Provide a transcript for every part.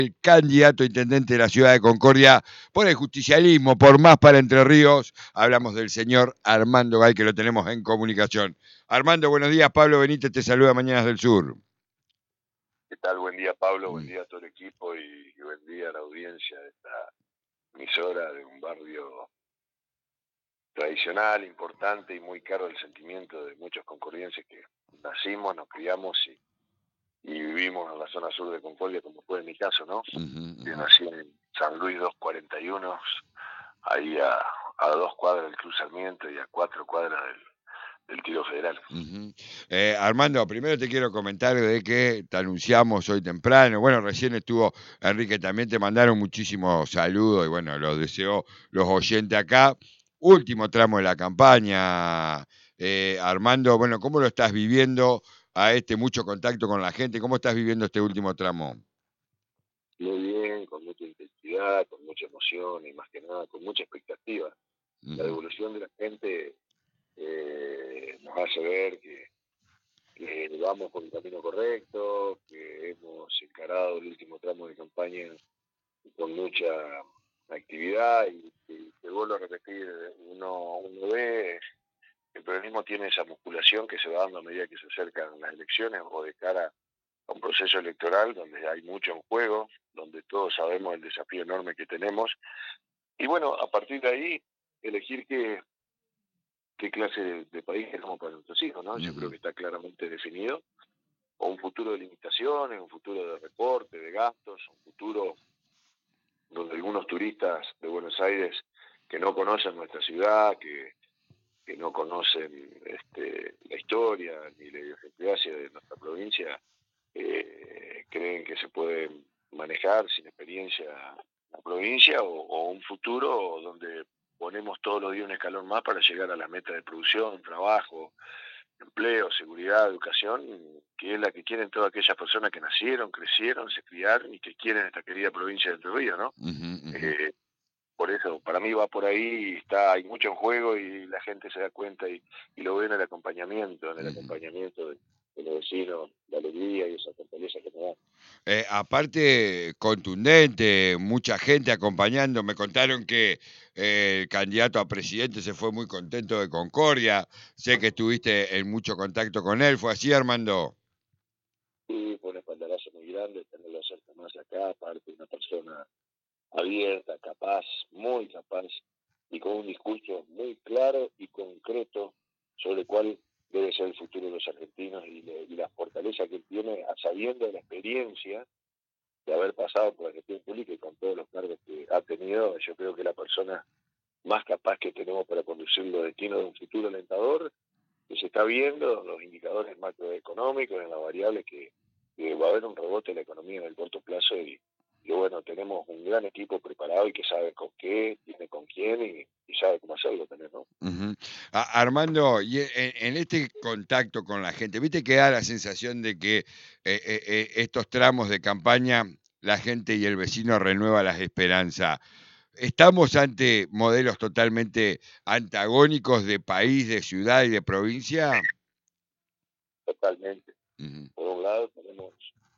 el candidato a intendente de la ciudad de Concordia por el justicialismo, por Más para Entre Ríos. Hablamos del señor Armando Gay, que lo tenemos en comunicación. Armando, buenos días. Pablo Benítez te saluda, Mañanas del Sur. ¿Qué tal? Buen día, Pablo. Buen día a todo el equipo y buen día a la audiencia de esta emisora de un barrio tradicional, importante y muy caro del sentimiento de muchos concordienses que nacimos, nos criamos y vivimos en la zona sur de Concordia, como fue en mi caso, ¿no? Yo nací en San Luis 241, ahí a 2 cuadras del Cruz Sarmiento y a 4 cuadras del Tiro Federal. Armando, primero te quiero comentar de que te anunciamos hoy temprano. Bueno, recién estuvo Enrique, también te mandaron muchísimos saludos y bueno, los deseo los oyentes acá. Último tramo de la campaña. Armando, bueno, ¿cómo lo estás viviendo a mucho contacto con la gente? ¿Cómo estás viviendo este último tramo? Muy bien, con mucha intensidad, con mucha emoción y más que nada con mucha expectativa. La devolución de la gente nos hace ver que vamos por el camino correcto, que hemos encarado el último tramo de campaña con mucha actividad y te vuelvo a repetir, uno ve, el peronismo tiene esa musculación que se va dando a medida que se acercan las elecciones o de cara a un proceso electoral donde hay mucho en juego, donde todos sabemos el desafío enorme que tenemos y bueno, a partir de ahí elegir qué clase de país queremos para nuestros hijos, ¿no? Yo creo que está claramente definido, o un futuro de limitaciones, un futuro de recorte, de gastos, un futuro donde algunos turistas de Buenos Aires que no conocen nuestra ciudad, que no conocen la historia ni la idiosincrasia de nuestra provincia, creen que se puede manejar sin experiencia la provincia o un futuro donde ponemos todos los días un escalón más para llegar a la meta de producción, trabajo, empleo, seguridad, educación, que es la que quieren todas aquellas personas que nacieron, crecieron, se criaron y que quieren esta querida provincia de Entre Ríos, ¿no? Por eso, para mí va por ahí, hay mucho en juego y la gente se da cuenta y lo ve en el acompañamiento, de los vecinos, la alegría y esa fortaleza que me da. Aparte, contundente, mucha gente acompañando. Me contaron que el candidato a presidente se fue muy contento de Concordia. Sé que estuviste en mucho contacto con él. ¿Fue así, Armando? Sí, fue un espaldarazo muy grande tenerlo cerca más acá, aparte una persona abierta, capaz, muy capaz, y con un discurso muy claro y concreto sobre cuál debe ser el futuro de los argentinos y la fortaleza que él tiene, sabiendo de la experiencia de haber pasado por la gestión pública y con todos los cargos que ha tenido. Yo creo que la persona más capaz que tenemos para conducir los destinos de un futuro alentador, que se está viendo, los indicadores macroeconómicos, en las variables que va a haber un rebote en la economía en el corto plazo y bueno, tenemos un gran equipo preparado y que sabe con qué, tiene con quién y sabe cómo hacerlo también, ¿no? Armando, y en este contacto con la gente, ¿viste que da la sensación de que estos tramos de campaña, la gente y el vecino renueva las esperanzas? ¿Estamos ante modelos totalmente antagónicos de país, de ciudad y de provincia? Totalmente. Por un lado tenemos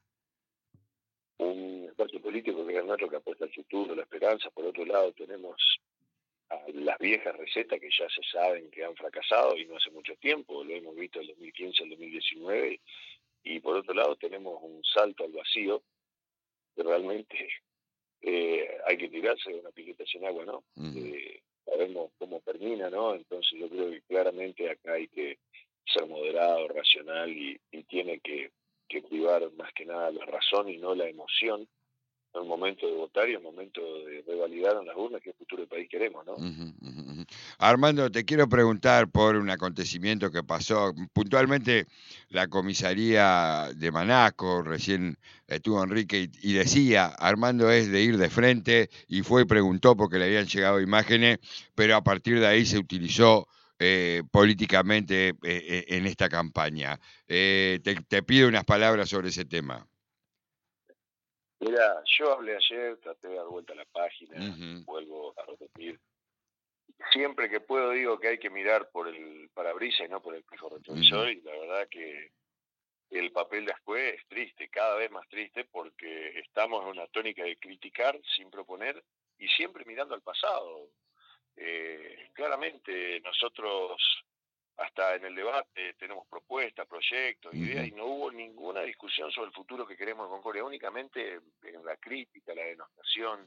un espacio político que es nuestro que apuesta al futuro, la esperanza. Por otro lado tenemos a las viejas recetas que ya se saben que han fracasado y no hace mucho tiempo, lo hemos visto en el 2015, el 2019, y por otro lado tenemos un salto al vacío que realmente hay que tirarse de una pileta sin agua, ¿no? Sabemos cómo termina, ¿no? Entonces yo creo que claramente acá hay que ser moderado, racional y tiene que privar más que nada la razón y no la emoción en el momento de votar y en el momento de revalidar en las urnas qué futuro del país queremos, ¿no? Armando, te quiero preguntar por un acontecimiento que pasó, puntualmente la comisaría de Manaco, recién estuvo Enrique y decía, Armando es de ir de frente y fue y preguntó porque le habían llegado imágenes, pero a partir de ahí se utilizó políticamente en esta campaña. Te pido unas palabras sobre ese tema. Mira, yo hablé ayer, traté de dar vuelta a la página, vuelvo a repetir. Siempre que puedo digo que hay que mirar por el parabrisas y no por el espejo retrovisor, y la verdad que el papel de Ascue es triste, cada vez más triste, porque estamos en una tónica de criticar sin proponer y siempre mirando al pasado. Claramente nosotros hasta en el debate tenemos propuestas, proyectos, ideas, y no hubo ninguna discusión sobre el futuro que queremos en Concordia, únicamente en la crítica, la denostación,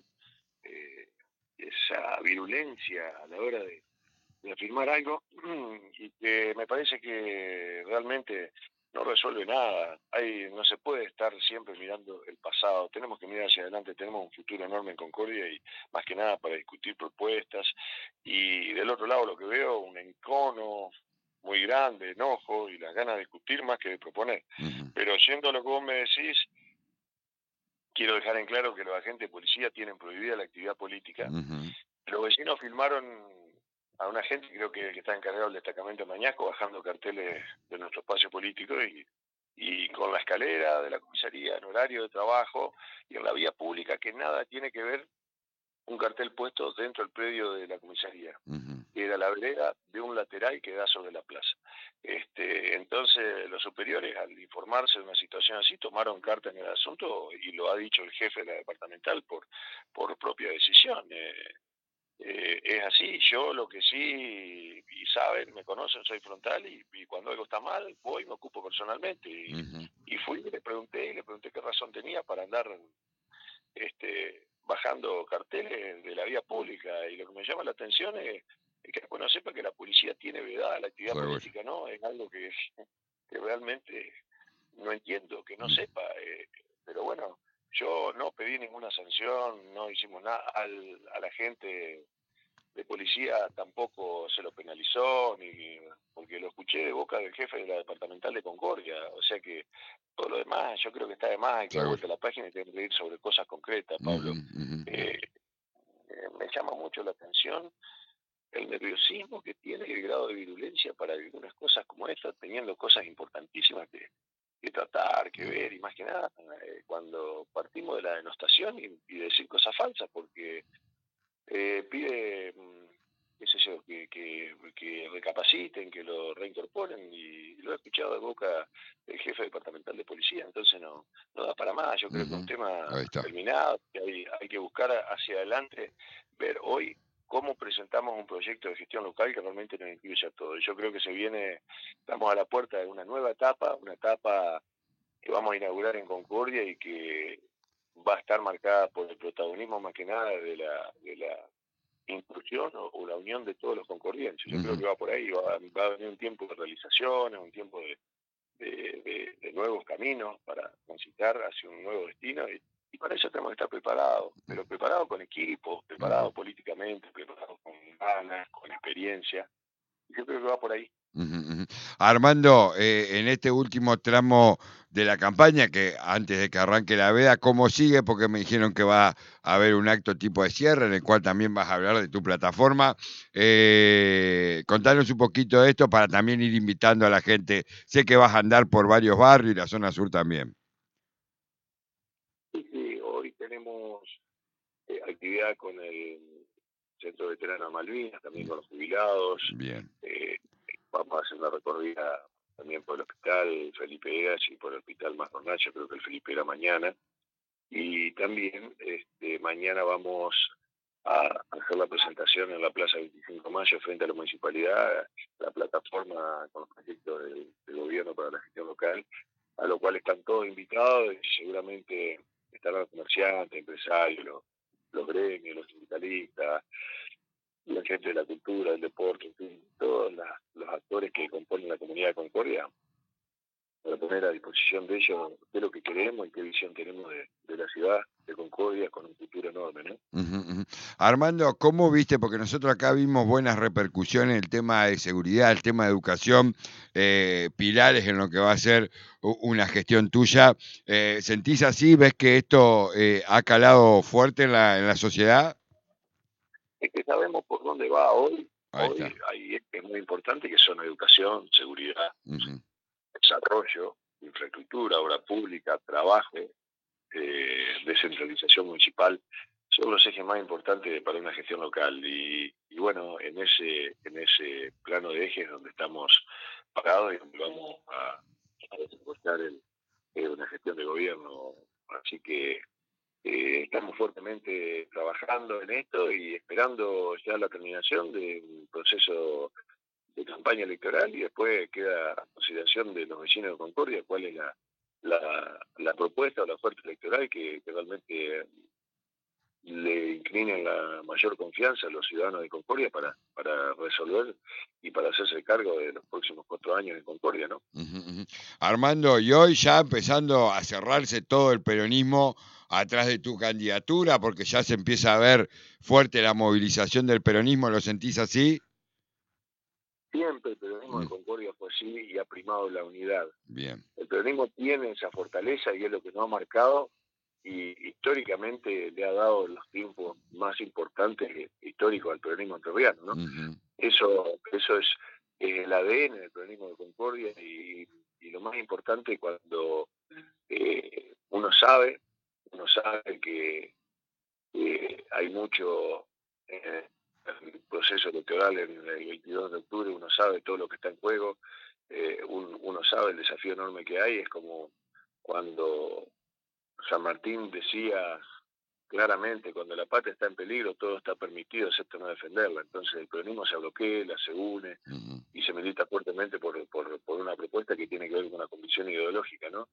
esa virulencia a la hora de afirmar algo, y que me parece que realmente no resuelve nada. No se puede estar siempre mirando el pasado, tenemos que mirar hacia adelante, tenemos un futuro enorme en Concordia y más que nada para discutir propuestas. Y del otro lado lo que veo, un encono muy grande, enojo y las ganas de discutir más que de proponer. Pero siendo lo que vos me decís, quiero dejar en claro que los agentes de policía tienen prohibida la actividad política. Los vecinos filmaron a un agente, creo que está encargado del destacamento de Mañasco, bajando carteles de nuestro espacio político y con la escalera de la comisaría en horario de trabajo y en la vía pública, que nada tiene que ver un cartel puesto dentro del predio de la comisaría. Era la vereda de un lateral que da sobre la plaza. Entonces los superiores, al informarse de una situación así, tomaron carta en el asunto y lo ha dicho el jefe de la departamental por propia decisión. Es así. Yo lo que sí, y saben, me conocen, soy frontal y cuando algo está mal voy y me ocupo personalmente. Y fui y le pregunté qué razón tenía para andar bajando carteles de la vía pública. Y lo que me llama la atención es que bueno, sepa que la policía tiene vedada la actividad política, ¿no? Es algo que realmente no entiendo, que no sepa. Pero bueno, yo no pedí ninguna sanción, no hicimos nada. A la gente de policía tampoco se lo penalizó, ni porque lo escuché de boca del jefe de la departamental de Concordia. O sea que todo lo demás, yo creo que está de más, hay que dar vuelta a la página y tener que ir sobre cosas concretas, Pablo. Me llama mucho la atención el nerviosismo que tiene y el grado de virulencia para algunas cosas como esta, teniendo cosas importantísimas que tratar, que ver, y más que nada cuando partimos de la denostación y decir cosas falsas, porque pide, qué sé yo, que recapaciten, que lo reincorporen, y lo he escuchado de boca del jefe departamental de policía, entonces no da para más. Yo creo que es un tema terminado, que hay que buscar hacia adelante, ver hoy cómo presentamos un proyecto de gestión local que realmente nos incluya todo. Yo creo que estamos a la puerta de una nueva etapa, una etapa que vamos a inaugurar en Concordia y que va a estar marcada por el protagonismo más que nada de la inclusión o la unión de todos los concordienses. Yo creo que va por ahí, va a venir un tiempo de realizaciones, un tiempo de nuevos caminos para transitar hacia un nuevo destino y para eso tenemos que estar preparados, pero preparados con equipo, preparados políticamente, preparados con ganas, con experiencia. Yo creo que va por ahí. Armando, en este último tramo de la campaña, que antes de que arranque la veda, ¿cómo sigue? Porque me dijeron que va a haber un acto tipo de cierre en el cual también vas a hablar de tu plataforma. Contanos un poquito de esto para también ir invitando a la gente. Sé que vas a andar por varios barrios y la zona sur también. Sí, hoy tenemos actividad con el Centro Veterano Malvinas, también con los jubilados. Bien. Vamos a hacer una recorrida también por el hospital Felipe Egas y por el hospital Marronach, yo creo que el Felipe era mañana. Y también mañana vamos a hacer la presentación en la Plaza 25 de Mayo frente a la municipalidad, la plataforma con los proyectos del gobierno para la gestión local, a lo cual están todos invitados y seguramente estarán los comerciantes, empresarios, los gremios, los sindicalistas, la gente de la cultura, del deporte, en fin, todos los actores que componen la comunidad de Concordia, para poner a disposición de ellos de lo que queremos y qué visión tenemos de la ciudad de Concordia con un futuro enorme, ¿no? Armando, ¿cómo viste? Porque nosotros acá vimos buenas repercusiones en el tema de seguridad, el tema de educación, pilares en lo que va a ser una gestión tuya. ¿Sentís así? ¿Ves que esto ha calado fuerte en la sociedad? Es que sabemos por dónde va hoy. Hoy hay es muy importante que son educación, seguridad, desarrollo, infraestructura, obra pública, trabajo, descentralización municipal, son los ejes más importantes para una gestión local. Y bueno, en ese plano de ejes donde estamos parados y donde vamos a desarrollar una gestión de gobierno. Así que estamos fuertemente trabajando en esto y esperando ya la terminación del proceso de campaña electoral, y después queda a consideración de los vecinos de Concordia cuál es la propuesta o la oferta electoral que realmente le inclinen la mayor confianza a los ciudadanos de Concordia para resolver y para hacerse cargo de los próximos 4 años en Concordia, ¿no? Armando, y hoy ya empezando a cerrarse todo el peronismo atrás de tu candidatura, porque ya se empieza a ver fuerte la movilización del peronismo, ¿lo sentís así? Siempre el peronismo de Concordia fue así y ha primado la unidad. Bien. El peronismo tiene esa fortaleza y es lo que nos ha marcado, y históricamente le ha dado los triunfos más importantes históricos al peronismo entrerriano, ¿no? Eso es el ADN del peronismo de Concordia, y lo más importante cuando uno sabe que hay mucho el proceso electoral en el 22 de octubre, uno sabe todo lo que está en juego, uno sabe el desafío enorme que hay. Es como cuando San Martín decía claramente: cuando la patria está en peligro, todo está permitido excepto no defenderla. Entonces el peronismo se bloquea, se une y se milita fuertemente por una propuesta que tiene que ver con una convicción ideológica, ¿no?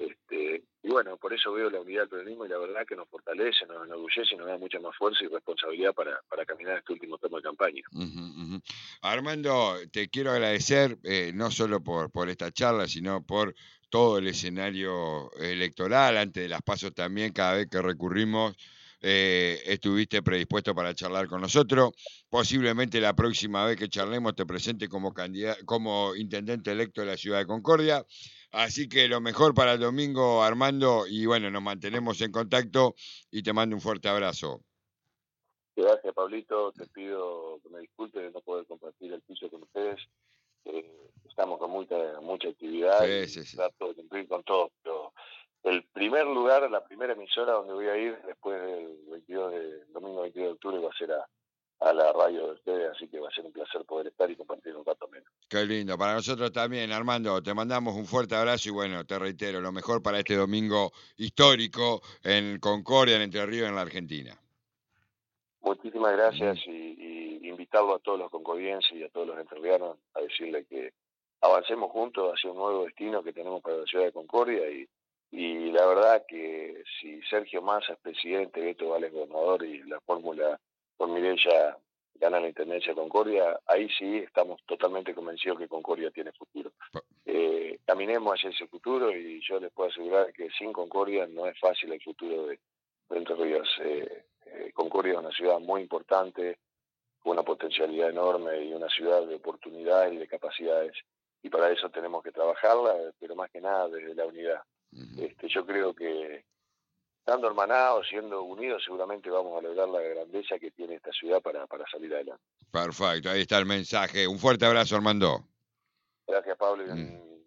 Y bueno, por eso veo la unidad del peronismo, y la verdad que nos fortalece, nos enorgullece y nos da mucha más fuerza y responsabilidad para caminar este último tramo de campaña. Armando, te quiero agradecer no solo por esta charla, sino por todo el escenario electoral. Antes de las PASO también, cada vez que recurrimos, estuviste predispuesto para charlar con nosotros. Posiblemente la próxima vez que charlemos te presente como intendente electo de la ciudad de Concordia. Así que lo mejor para el domingo, Armando, y bueno, nos mantenemos en contacto y te mando un fuerte abrazo. Gracias, Pablito. Te pido que me disculpe de no poder compartir el piso con ustedes. Estamos con mucha actividad y trato de cumplir con todo. Pero el primer lugar, la primera emisora donde voy a ir después del domingo 22 de octubre va a ser a la radio de ustedes, así que va a ser un placer poder estar y compartir un rato menos. Qué lindo, para nosotros también, Armando. Te mandamos un fuerte abrazo y bueno, te reitero, lo mejor para este domingo histórico en Concordia, en Entre Ríos, en la Argentina. Muchísimas gracias y invitarlo a todos los concordienses y a todos los entrerrianos a decirle que avancemos juntos hacia un nuevo destino que tenemos para la ciudad de Concordia, y la verdad que si Sergio Massa es presidente, Beto Vale es gobernador y la fórmula con Mireya gana la intendencia de Concordia, ahí sí estamos totalmente convencidos que Concordia tiene futuro. Caminemos hacia ese futuro y yo les puedo asegurar que sin Concordia no es fácil el futuro de Entre Ríos. Concordia es una ciudad muy importante, con una potencialidad enorme y una ciudad de oportunidades y de capacidades, y para eso tenemos que trabajarla, pero más que nada desde la unidad. Yo creo que estando hermanados, siendo unidos, seguramente vamos a lograr la grandeza que tiene esta ciudad para salir adelante. Perfecto, ahí está el mensaje. Un fuerte abrazo, Armando. Gracias, Pablo, y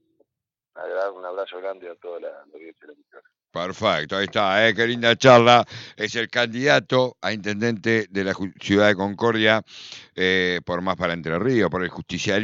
un abrazo grande a toda la audiencia de la emisora. Perfecto, ahí está, qué linda charla. Es el candidato a intendente de la ciudad de Concordia por Más para Entre Ríos, por el justicialismo.